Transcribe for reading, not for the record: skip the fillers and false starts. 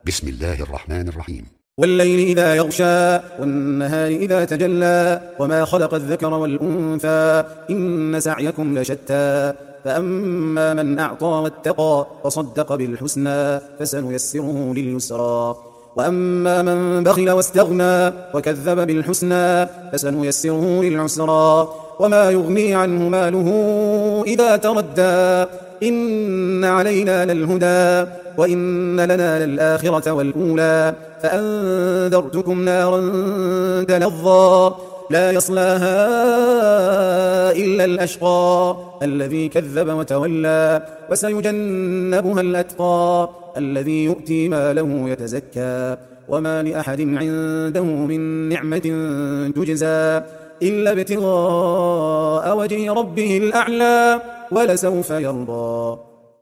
بسم الله الرحمن الرحيم. والليل إذا يغشى والنهار إذا تجلى وما خلق الذكر والأنثى إن سعيكم لشتى فأما من أعطى واتقى وصدق بالحسنى فسنيسره لليسرى وأما من بخل واستغنى وكذب بالحسنى فسنيسره للعسرى وما يغني عنه ماله إذا تردى إن علينا للهدى وإن لنا للآخرة والأولى فأنذرتكم نارا تلظى لا يصلاها إلا الأشقى الذي كذب وتولى وسيجنبها الأتقى الذي يؤتي ماله يتزكى وما لأحد عنده من نعمة تجزى إلا ابتغاء وجه ربه الأعلى ولسوف يرضى.